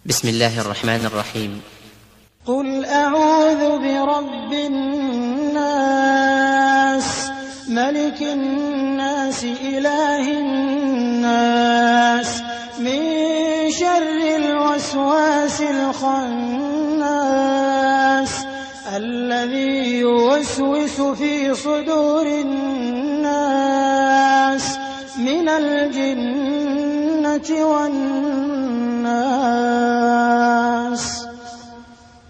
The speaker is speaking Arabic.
بسم الله الرحمن الرحيم. قل أعوذ برب الناس ملك الناس إله الناس من شر الوسواس الخناس الذي يوسوس في صدور الناس من الجنة والناس.